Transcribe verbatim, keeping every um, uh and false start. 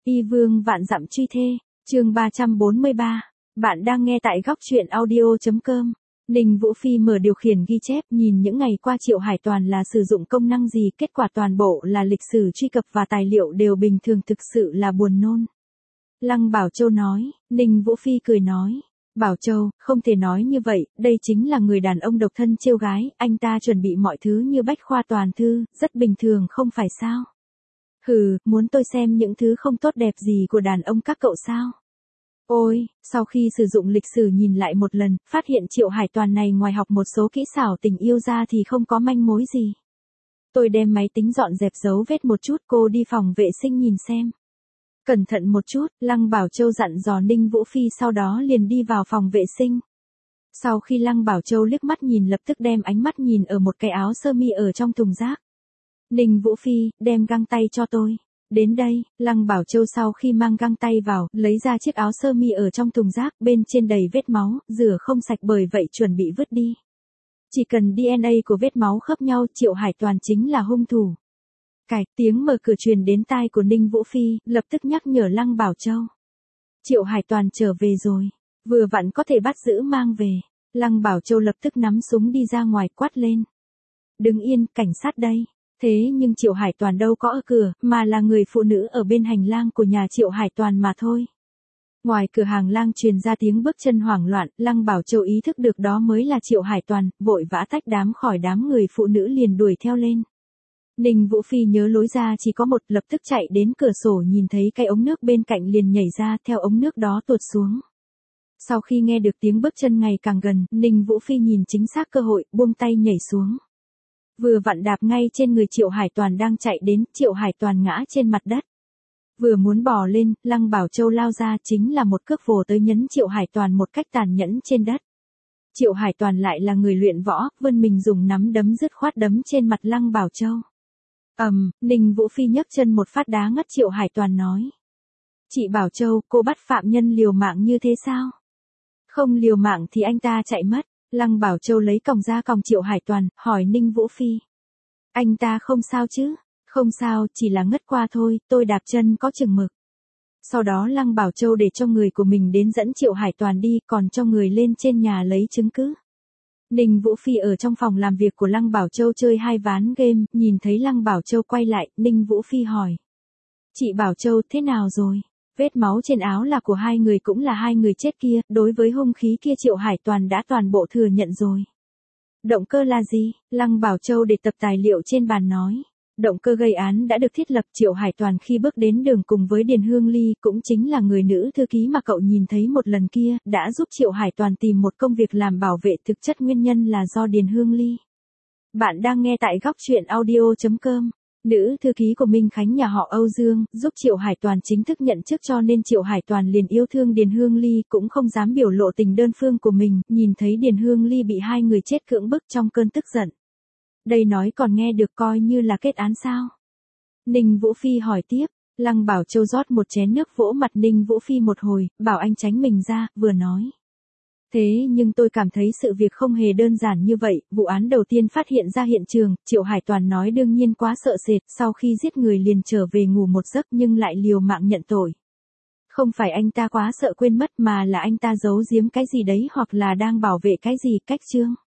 Y vương vạn dặm truy thê, chương ba trăm bốn mươi ba. Bạn đang nghe tại góc truyện audio chấm com. Ninh Vũ Phi mở điều khiển ghi chép, nhìn những ngày qua Triệu Hải Toàn là sử dụng công năng gì, kết quả toàn bộ là lịch sử truy cập và tài liệu đều bình thường, thực sự là buồn nôn. Lăng Bảo Châu nói. Ninh Vũ Phi cười nói. Bảo Châu, không thể nói như vậy, đây chính là người đàn ông độc thân trêu gái, anh ta chuẩn bị mọi thứ như bách khoa toàn thư, rất bình thường không phải sao? Hừ, muốn tôi xem những thứ không tốt đẹp gì của đàn ông các cậu sao? Ôi, sau khi sử dụng lịch sử nhìn lại một lần, phát hiện Triệu Hải Toàn này ngoài học một số kỹ xảo tình yêu ra thì không có manh mối gì. Tôi đem máy tính dọn dẹp dấu vết một chút, cô đi phòng vệ sinh nhìn xem. Cẩn thận một chút, Lăng Bảo Châu dặn dò Ninh Vũ Phi, sau đó liền đi vào phòng vệ sinh. Sau khi Lăng Bảo Châu liếc mắt nhìn, lập tức đem ánh mắt nhìn ở một cái áo sơ mi ở trong thùng rác. Ninh Vũ Phi, đem găng tay cho tôi. Đến đây, Lăng Bảo Châu sau khi mang găng tay vào, lấy ra chiếc áo sơ mi ở trong thùng rác, bên trên đầy vết máu, rửa không sạch bởi vậy chuẩn bị vứt đi. Chỉ cần đê en a của vết máu khớp nhau, Triệu Hải Toàn chính là hung thủ. Cạch, tiếng mở cửa truyền đến tai của Ninh Vũ Phi, lập tức nhắc nhở Lăng Bảo Châu. Triệu Hải Toàn trở về rồi, vừa vặn có thể bắt giữ mang về. Lăng Bảo Châu lập tức nắm súng đi ra ngoài, quát lên. Đứng yên, cảnh sát đây. Thế nhưng Triệu Hải Toàn đâu có ở cửa, mà là người phụ nữ ở bên hành lang của nhà Triệu Hải Toàn mà thôi. Ngoài cửa hàng lang truyền ra tiếng bước chân hoảng loạn, Lăng Bảo Châu ý thức được đó mới là Triệu Hải Toàn, vội vã tách đám khỏi đám người phụ nữ liền đuổi theo lên. Ninh Vũ Phi nhớ lối ra chỉ có một, lập tức chạy đến cửa sổ, nhìn thấy cái ống nước bên cạnh liền nhảy ra, theo ống nước đó tuột xuống. Sau khi nghe được tiếng bước chân ngày càng gần, Ninh Vũ Phi nhìn chính xác cơ hội, buông tay nhảy xuống. Vừa vặn đạp ngay trên người Triệu Hải Toàn đang chạy đến, Triệu Hải Toàn ngã trên mặt đất. Vừa muốn bò lên, Lăng Bảo Châu lao ra, chính là một cước vồ tới nhấn Triệu Hải Toàn một cách tàn nhẫn trên đất. Triệu Hải Toàn lại là người luyện võ, vươn mình dùng nắm đấm dứt khoát đấm trên mặt Lăng Bảo Châu. Ầm, um, Ninh Vũ Phi nhấc chân một phát đá ngất Triệu Hải Toàn nói. Chị Bảo Châu, cô bắt phạm nhân liều mạng như thế sao? Không liều mạng thì anh ta chạy mất. Lăng Bảo Châu lấy còng ra còng Triệu Hải Toàn, hỏi Ninh Vũ Phi. Anh ta không sao chứ? Không sao, chỉ là ngất qua thôi, tôi đạp chân có chừng mực. Sau đó Lăng Bảo Châu để cho người của mình đến dẫn Triệu Hải Toàn đi, còn cho người lên trên nhà lấy chứng cứ. Ninh Vũ Phi ở trong phòng làm việc của Lăng Bảo Châu chơi hai ván game, nhìn thấy Lăng Bảo Châu quay lại, Ninh Vũ Phi hỏi. Chị Bảo Châu, thế nào rồi? Vết máu trên áo là của hai người, cũng là hai người chết kia, đối với hung khí kia Triệu Hải Toàn đã toàn bộ thừa nhận rồi. Động cơ là gì? Lăng Bảo Châu để tập tài liệu trên bàn nói. Động cơ gây án đã được thiết lập, Triệu Hải Toàn khi bước đến đường cùng với Điền Hương Ly, cũng chính là người nữ thư ký mà cậu nhìn thấy một lần kia, đã giúp Triệu Hải Toàn tìm một công việc làm bảo vệ, thực chất nguyên nhân là do Điền Hương Ly. Bạn đang nghe tại góc truyện audio chấm com. Nữ thư ký của Minh Khánh nhà họ Âu Dương, giúp Triệu Hải Toàn chính thức nhận chức, cho nên Triệu Hải Toàn liền yêu thương Điền Hương Ly, cũng không dám biểu lộ tình đơn phương của mình, nhìn thấy Điền Hương Ly bị hai người chết cưỡng bức trong cơn tức giận. Đây nói còn nghe được, coi như là kết án sao? Ninh Vũ Phi hỏi tiếp. Lăng Bảo Châu rót một chén nước vỗ mặt Ninh Vũ Phi một hồi, bảo anh tránh mình ra, vừa nói. Thế nhưng tôi cảm thấy sự việc không hề đơn giản như vậy, vụ án đầu tiên phát hiện ra hiện trường, Triệu Hải Toàn nói đương nhiên quá sợ sệt, sau khi giết người liền trở về ngủ một giấc nhưng lại liều mạng nhận tội. Không phải anh ta quá sợ quên mất, mà là anh ta giấu giếm cái gì đấy, hoặc là đang bảo vệ cái gì, cách chương.